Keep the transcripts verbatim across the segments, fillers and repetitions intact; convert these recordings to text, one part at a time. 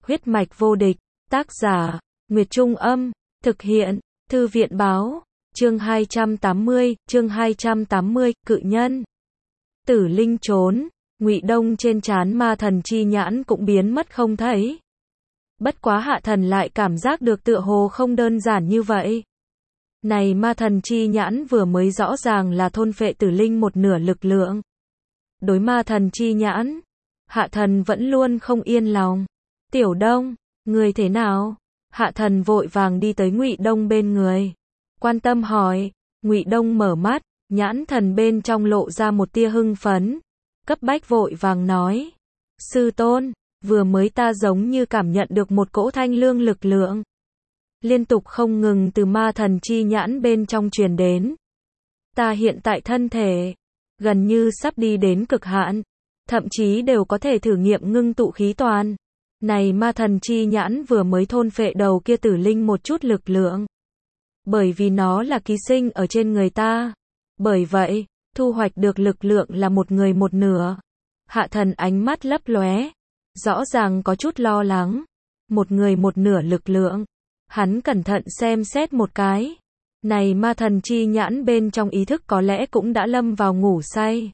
Huyết mạch vô địch, tác giả, Nguyệt Trung Âm, thực hiện, Thư viện Báo, chương hai trăm tám mươi, chương hai trăm tám mươi, cự nhân. Tử Linh trốn, Ngụy Đông trên trán ma thần chi nhãn cũng biến mất không thấy. Bất quá Hạ Thần lại cảm giác được tựa hồ không đơn giản như vậy. Này ma thần chi nhãn vừa mới rõ ràng là thôn phệ Tử Linh một nửa lực lượng. Đối ma thần chi nhãn, Hạ Thần vẫn luôn không yên lòng. Tiểu Đông, người thế nào? Hạ Thần vội vàng đi tới Ngụy Đông bên người, quan tâm hỏi. Ngụy Đông mở mắt, nhãn thần bên trong lộ ra một tia hưng phấn, cấp bách vội vàng nói: sư tôn, vừa mới ta giống như cảm nhận được một cỗ thanh lương lực lượng, liên tục không ngừng từ ma thần chi nhãn bên trong truyền đến. Ta hiện tại thân thể gần như sắp đi đến cực hạn, thậm chí đều có thể thử nghiệm ngưng tụ khí toàn. Này ma thần chi nhãn vừa mới thôn phệ đầu kia Tử Linh một chút lực lượng, bởi vì nó là ký sinh ở trên người ta, bởi vậy thu hoạch được lực lượng là một người một nửa. Hạ Thần ánh mắt lấp lóe, rõ ràng có chút lo lắng. Một người một nửa lực lượng. Hắn cẩn thận xem xét một cái. Này ma thần chi nhãn bên trong ý thức có lẽ cũng đã lâm vào ngủ say.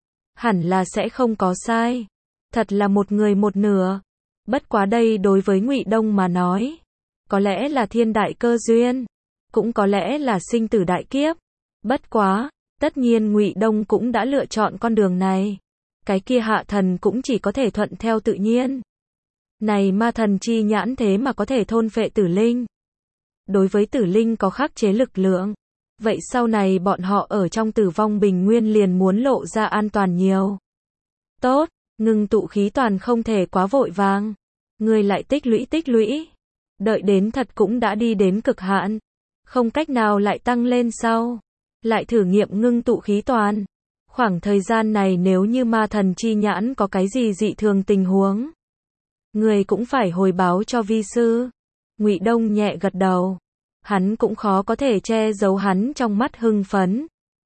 Hẳn là sẽ không có sai. Thật là một người một nửa. Bất quá đây đối với Ngụy Đông mà nói, có lẽ là thiên đại cơ duyên, cũng có lẽ là sinh tử đại kiếp. Bất quá, tất nhiên Ngụy Đông cũng đã lựa chọn con đường này. Cái kia Hạ Thần cũng chỉ có thể thuận theo tự nhiên. Này ma thần chi nhãn thế mà có thể thôn phệ Tử Linh. Đối với Tử Linh có khắc chế lực lượng. Vậy sau này bọn họ ở trong Tử Vong Bình Nguyên liền muốn lộ ra an toàn nhiều. Tốt, ngưng tụ khí toàn không thể quá vội vàng. Người lại tích lũy tích lũy. Đợi đến thật cũng đã đi đến cực hạn. Không cách nào lại tăng lên sau. Lại thử nghiệm ngưng tụ khí toàn. Khoảng thời gian này nếu như ma thần chi nhãn có cái gì dị thường tình huống, người cũng phải hồi báo cho vi sư. Ngụy Đông nhẹ gật đầu. Hắn cũng khó có thể che giấu hắn trong mắt hưng phấn.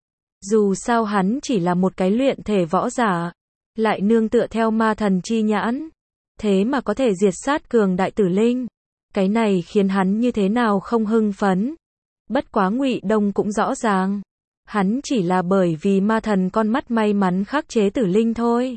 Dù sao hắn chỉ là một cái luyện thể võ giả, lại nương tựa theo ma thần chi nhãn, thế mà có thể diệt sát cường đại Tử Linh. Cái này khiến hắn như thế nào không hưng phấn. Bất quá Ngụy Đông cũng rõ ràng, hắn chỉ là bởi vì ma thần con mắt may mắn khắc chế Tử Linh thôi.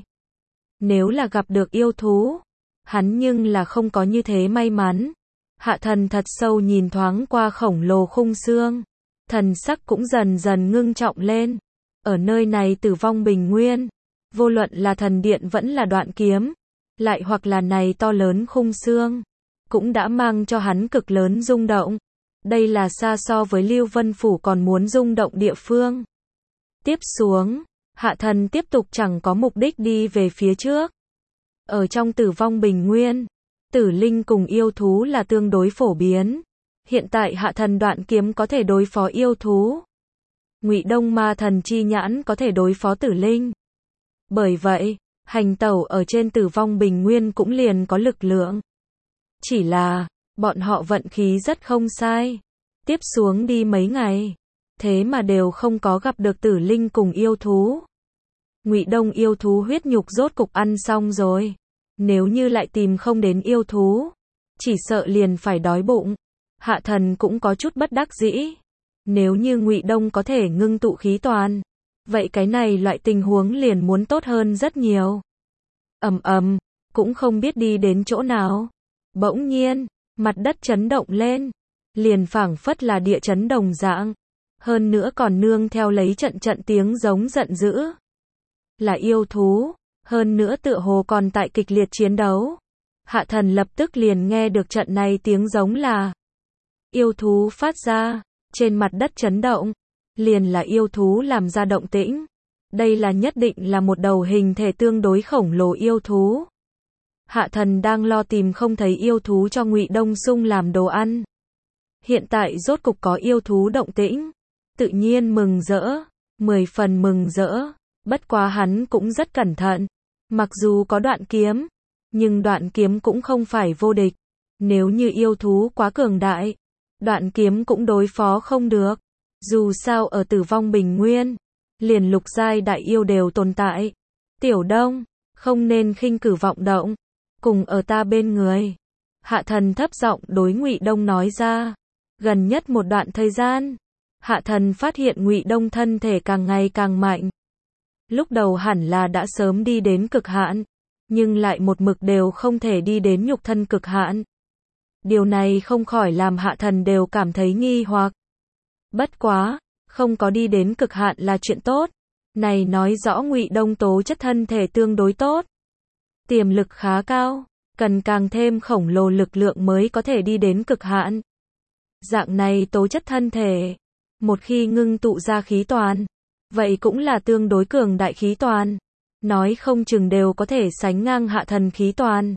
Nếu là gặp được yêu thú, hắn nhưng là không có như thế may mắn. Hạ Thần thật sâu nhìn thoáng qua khổng lồ khung xương, thần sắc cũng dần dần ngưng trọng lên. Ở nơi này Tử Vong Bình Nguyên, vô luận là thần điện vẫn là đoạn kiếm, lại hoặc là này to lớn khung xương, cũng đã mang cho hắn cực lớn rung động. Đây là xa so với Lưu Vân Phủ còn muốn rung động địa phương. Tiếp xuống, Hạ Thần tiếp tục chẳng có mục đích đi về phía trước. Ở trong Tử Vong Bình Nguyên, Tử Linh cùng yêu thú là tương đối phổ biến. Hiện tại Hạ Thần đoạn kiếm có thể đối phó yêu thú. Ngụy Đông ma thần chi nhãn có thể đối phó Tử Linh. Bởi vậy, hành tẩu ở trên Tử Vong Bình Nguyên cũng liền có lực lượng. Chỉ là, bọn họ vận khí rất không sai. Tiếp xuống đi mấy ngày, thế mà đều không có gặp được Tử Linh cùng yêu thú. Ngụy Đông yêu thú huyết nhục rốt cục ăn xong rồi. Nếu như lại tìm không đến yêu thú, chỉ sợ liền phải đói bụng. Hạ Thần cũng có chút bất đắc dĩ. Nếu như Ngụy Đông có thể ngưng tụ khí toàn, vậy cái này loại tình huống liền muốn tốt hơn rất nhiều. Ầm ầm, cũng không biết đi đến chỗ nào. Bỗng nhiên, mặt đất chấn động lên, liền phảng phất là địa chấn đồng dạng. Hơn nữa còn nương theo lấy trận trận tiếng giống giận dữ. Là yêu thú, hơn nữa tựa hồ còn tại kịch liệt chiến đấu. Hạ Thần lập tức liền nghe được trận này tiếng giống là yêu thú phát ra, trên mặt đất chấn động, liền là yêu thú làm ra động tĩnh. Đây là nhất định là một đầu hình thể tương đối khổng lồ yêu thú. Hạ Thần đang lo tìm không thấy yêu thú cho Ngụy Đông Sung làm đồ ăn. Hiện tại rốt cục có yêu thú động tĩnh, tự nhiên mừng rỡ, mười phần mừng rỡ. Bất quá hắn cũng rất cẩn thận. Mặc dù có đoạn kiếm, nhưng đoạn kiếm cũng không phải vô địch. Nếu như yêu thú quá cường đại, đoạn kiếm cũng đối phó không được. Dù sao ở Tử Vong Bình Nguyên, liền lục giai đại yêu đều tồn tại. Tiểu Đông, không nên khinh cử vọng động, cùng ở ta bên người. Hạ thần thấp giọng đối Ngụy Đông nói ra. Gần nhất một đoạn thời gian, Hạ thần phát hiện Ngụy Đông thân thể càng ngày càng mạnh. Lúc đầu hẳn là đã sớm đi đến cực hạn, nhưng lại một mực đều không thể đi đến nhục thân cực hạn. Điều này không khỏi làm Hạ thần đều cảm thấy nghi hoặc. Bất quá, không có đi đến cực hạn là chuyện tốt. Này nói rõ Ngụy Đông tố chất thân thể tương đối tốt. Tiềm lực khá cao, cần càng thêm khổng lồ lực lượng mới có thể đi đến cực hạn. Dạng này tố chất thân thể, một khi ngưng tụ ra khí toàn, vậy cũng là tương đối cường đại khí toàn. Nói không chừng đều có thể sánh ngang Hạ thần khí toàn.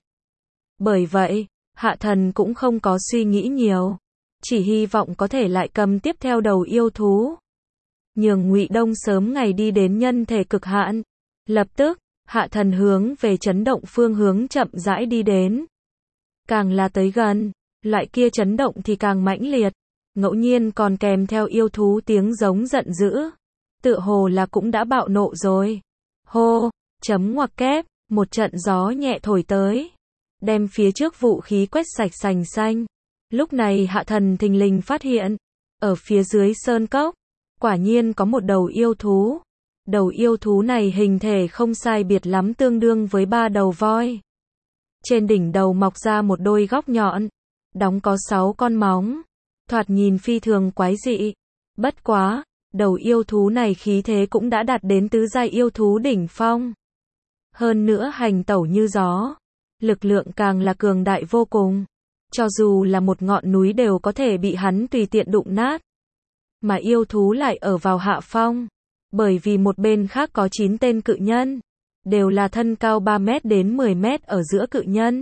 Bởi vậy, Hạ thần cũng không có suy nghĩ nhiều, chỉ hy vọng có thể lại cầm tiếp theo đầu yêu thú. Nhường Ngụy Đông sớm ngày đi đến nhân thể cực hạn. Lập tức, Hạ thần hướng về chấn động phương hướng chậm rãi đi đến. Càng là tới gần, loại kia chấn động thì càng mãnh liệt, ngẫu nhiên còn kèm theo yêu thú tiếng giống giận dữ. Tựa hồ là cũng đã bạo nộ rồi. Hô, chấm ngoặc kép, một trận gió nhẹ thổi tới, đem phía trước vũ khí quét sạch sành xanh. Lúc này Hạ thần thình lình phát hiện, ở phía dưới sơn cốc, quả nhiên có một đầu yêu thú. Đầu yêu thú này hình thể không sai biệt lắm tương đương với ba đầu voi. Trên đỉnh đầu mọc ra một đôi góc nhọn, đóng có sáu con móng, thoạt nhìn phi thường quái dị. Bất quá, đầu yêu thú này khí thế cũng đã đạt đến tứ giai yêu thú đỉnh phong. Hơn nữa hành tẩu như gió, lực lượng càng là cường đại vô cùng. Cho dù là một ngọn núi đều có thể bị hắn tùy tiện đụng nát. Mà yêu thú lại ở vào hạ phong, bởi vì một bên khác có chín tên cự nhân, đều là thân cao ba mét đến mười mét ở giữa cự nhân.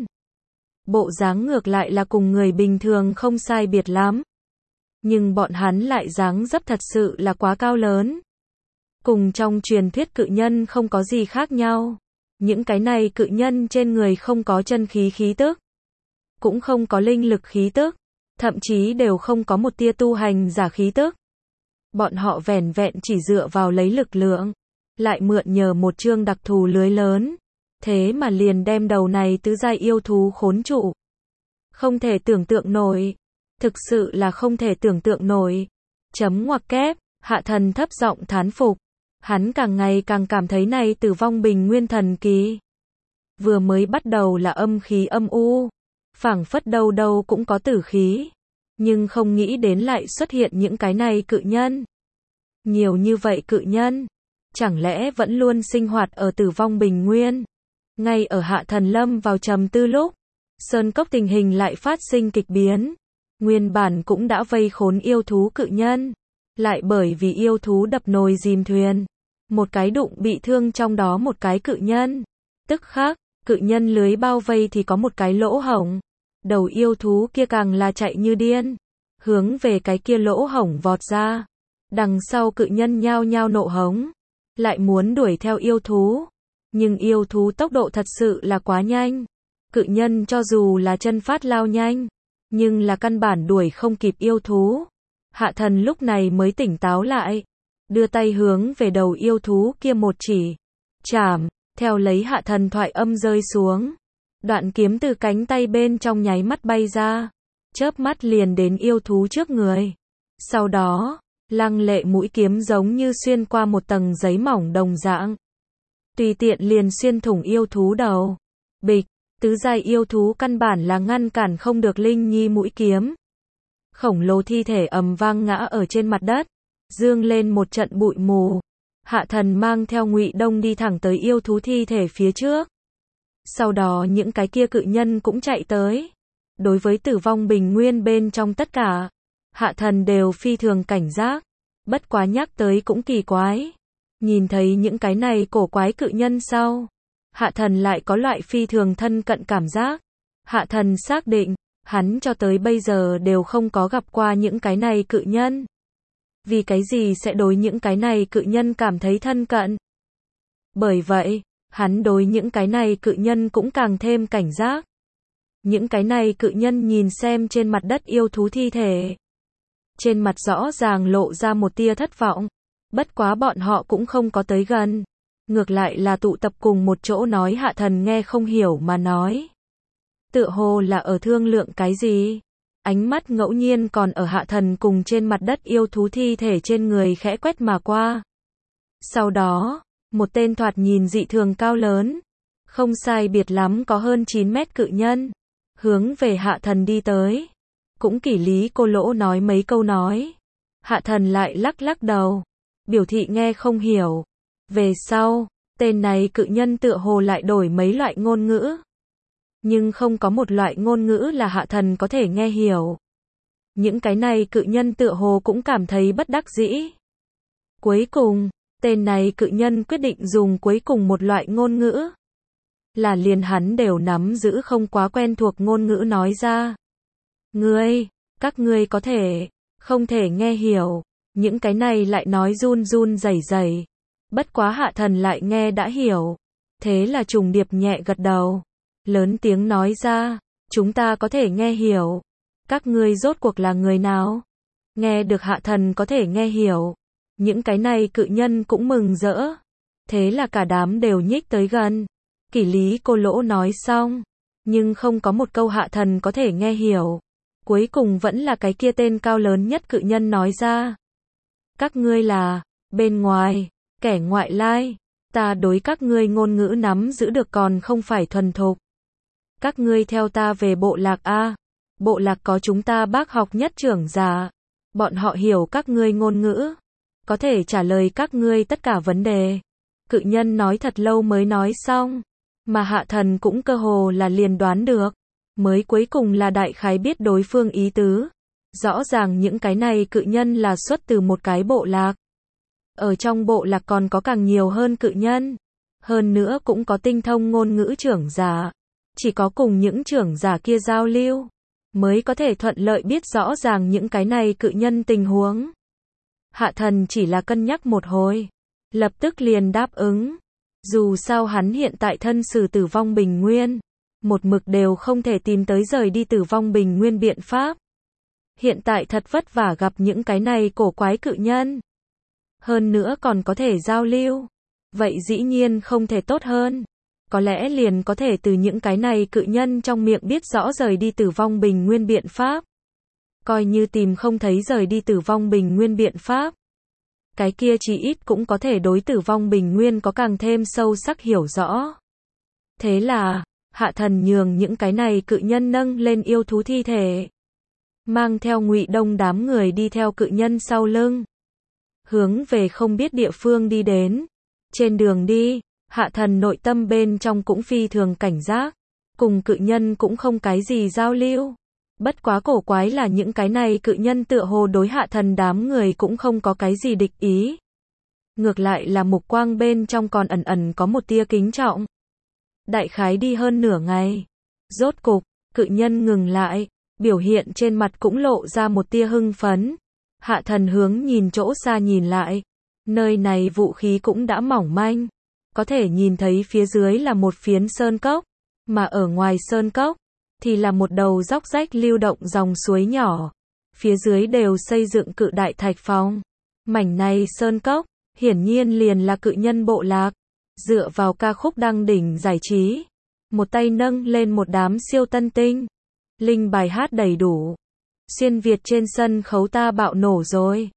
Bộ dáng ngược lại là cùng người bình thường không sai biệt lắm. Nhưng bọn hắn lại dáng dấp thật sự là quá cao lớn. Cùng trong truyền thuyết cự nhân không có gì khác nhau. Những cái này cự nhân trên người không có chân khí khí tức, cũng không có linh lực khí tức, thậm chí đều không có một tia tu hành giả khí tức. Bọn họ vẻn vẹn chỉ dựa vào lấy lực lượng, lại mượn nhờ một chương đặc thù lưới lớn, thế mà liền đem đầu này tứ giai yêu thú khốn trụ. Không thể tưởng tượng nổi, thực sự là không thể tưởng tượng nổi. Chấm ngoặc kép, Hạ thần thấp giọng thán phục. Hắn càng ngày càng cảm thấy này Tử Vong Bình Nguyên thần kỳ. Vừa mới bắt đầu là âm khí âm u, phảng phất đâu đâu cũng có tử khí, nhưng không nghĩ đến lại xuất hiện những cái này cự nhân. Nhiều như vậy cự nhân, chẳng lẽ vẫn luôn sinh hoạt ở Tử Vong Bình Nguyên? Ngay ở Hạ thần lâm vào trầm tư lúc, sơn cốc tình hình lại phát sinh kịch biến. Nguyên bản cũng đã vây khốn yêu thú cự nhân, lại bởi vì yêu thú đập nồi dìm thuyền, một cái đụng bị thương trong đó một cái cự nhân. Tức khắc, cự nhân lưới bao vây thì có một cái lỗ hổng. Đầu yêu thú kia càng là chạy như điên, hướng về cái kia lỗ hổng vọt ra. Đằng sau cự nhân nhao nhao nộ hống, lại muốn đuổi theo yêu thú. Nhưng yêu thú tốc độ thật sự là quá nhanh. Cự nhân cho dù là chân phát lao nhanh, nhưng là căn bản đuổi không kịp yêu thú. Hạ thần lúc này mới tỉnh táo lại, đưa tay hướng về đầu yêu thú kia một chỉ, chảm, theo lấy Hạ thần thoại âm rơi xuống. Đoạn kiếm từ cánh tay bên trong nháy mắt bay ra, chớp mắt liền đến yêu thú trước người. Sau đó, lăng lệ mũi kiếm giống như xuyên qua một tầng giấy mỏng đồng dạng, tùy tiện liền xuyên thủng yêu thú đầu. Bịch, tứ giai yêu thú căn bản là ngăn cản không được Linh Nhi mũi kiếm. Khổng lồ thi thể ầm vang ngã ở trên mặt đất, dương lên một trận bụi mù. Hạ thần mang theo Ngụy Đông đi thẳng tới yêu thú thi thể phía trước. Sau đó những cái kia cự nhân cũng chạy tới. Đối với Tử Vong Bình Nguyên bên trong tất cả, Hạ thần đều phi thường cảnh giác. Bất quá nhắc tới cũng kỳ quái. Nhìn thấy những cái này cổ quái cự nhân sau, Hạ thần lại có loại phi thường thân cận cảm giác. Hạ thần xác định, hắn cho tới bây giờ đều không có gặp qua những cái này cự nhân. Vì cái gì sẽ đối những cái này cự nhân cảm thấy thân cận? Bởi vậy, hắn đối những cái này cự nhân cũng càng thêm cảnh giác. Những cái này cự nhân nhìn xem trên mặt đất yêu thú thi thể, trên mặt rõ ràng lộ ra một tia thất vọng. Bất quá bọn họ cũng không có tới gần, ngược lại là tụ tập cùng một chỗ nói Hạ thần nghe không hiểu mà nói. tựa hồ là ở thương lượng cái gì. Ánh mắt ngẫu nhiên còn ở Hạ Thần cùng trên mặt đất yêu thú thi thể trên người khẽ quét mà qua. Sau đó, một tên thoạt nhìn dị thường cao lớn, không sai biệt lắm có hơn chín mét cự nhân, hướng về Hạ Thần đi tới. Cũng kỷ lý cô lỗ nói mấy câu nói. Hạ Thần lại lắc lắc đầu, biểu thị nghe không hiểu. Về sau, tên này cự nhân tựa hồ lại đổi mấy loại ngôn ngữ. Nhưng không có một loại ngôn ngữ là Hạ Thần có thể nghe hiểu. Những cái này cự nhân tựa hồ cũng cảm thấy bất đắc dĩ. Cuối cùng, tên này cự nhân quyết định dùng cuối cùng một loại ngôn ngữ. Là liền hắn đều nắm giữ không quá quen thuộc ngôn ngữ nói ra. Ngươi, các ngươi có thể, không thể nghe hiểu. Những cái này lại nói run run rẩy rẩy. Bất quá Hạ Thần lại nghe đã hiểu. Thế là trùng điệp nhẹ gật đầu. Lớn tiếng nói ra, chúng ta có thể nghe hiểu. Các ngươi rốt cuộc là người nào? Nghe được Hạ Thần có thể nghe hiểu. Những cái này cự nhân cũng mừng rỡ. Thế là cả đám đều nhích tới gần. Kỷ lý cô lỗ nói xong. Nhưng không có một câu Hạ Thần có thể nghe hiểu. Cuối cùng vẫn là cái kia tên cao lớn nhất cự nhân nói ra. Các ngươi là, bên ngoài, kẻ ngoại lai. Ta đối các ngươi ngôn ngữ nắm giữ được còn không phải thuần thục. Các ngươi theo ta về bộ lạc A. Bộ lạc có chúng ta bác học nhất trưởng giả. Bọn họ hiểu các ngươi ngôn ngữ. Có thể trả lời các ngươi tất cả vấn đề. Cự nhân nói thật lâu mới nói xong. Mà Hạ Thần cũng cơ hồ là liền đoán được. Mới cuối cùng là đại khái biết đối phương ý tứ. Rõ ràng những cái này cự nhân là xuất từ một cái bộ lạc. Ở trong bộ lạc còn có càng nhiều hơn cự nhân. Hơn nữa cũng có tinh thông ngôn ngữ trưởng giả. Chỉ có cùng những trưởng giả kia giao lưu, mới có thể thuận lợi biết rõ ràng những cái này cự nhân tình huống. Hạ Thần chỉ là cân nhắc một hồi. Lập tức liền đáp ứng. Dù sao hắn hiện tại thân xử tử vong bình nguyên. Một mực đều không thể tìm tới rời đi tử vong bình nguyên biện pháp. Hiện tại thật vất vả gặp những cái này cổ quái cự nhân. Hơn nữa còn có thể giao lưu. Vậy dĩ nhiên không thể tốt hơn. Có lẽ liền có thể từ những cái này cự nhân trong miệng biết rõ rời đi tử vong bình nguyên biện pháp. Coi như tìm không thấy rời đi tử vong bình nguyên biện pháp. Cái kia chí ít cũng có thể đối tử vong bình nguyên có càng thêm sâu sắc hiểu rõ. Thế là, Hạ Thần nhường những cái này cự nhân nâng lên yêu thú thi thể. Mang theo Ngụy Đông đám người đi theo cự nhân sau lưng. Hướng về không biết địa phương đi đến. Trên đường đi, Hạ Thần nội tâm bên trong cũng phi thường cảnh giác. Cùng cự nhân cũng không cái gì giao lưu. Bất quá cổ quái là những cái này cự nhân tựa hồ đối Hạ Thần đám người cũng không có cái gì địch ý. Ngược lại là mục quang bên trong còn ẩn ẩn có một tia kính trọng. Đại khái đi hơn nửa ngày. Rốt cục, cự nhân ngừng lại. Biểu hiện trên mặt cũng lộ ra một tia hưng phấn. Hạ Thần hướng nhìn chỗ xa nhìn lại. Nơi này vũ khí cũng đã mỏng manh. Có thể nhìn thấy phía dưới là một phiến sơn cốc. Mà ở ngoài sơn cốc, thì là một đầu dốc rách lưu động dòng suối nhỏ. Phía dưới đều xây dựng cự đại thạch phong. Mảnh này sơn cốc, hiển nhiên liền là cự nhân bộ lạc. Dựa vào ca khúc đăng đỉnh giải trí. Một tay nâng lên một đám siêu tân tinh. Linh bài hát đầy đủ. Xuyên Việt trên sân khấu ta bạo nổ rồi.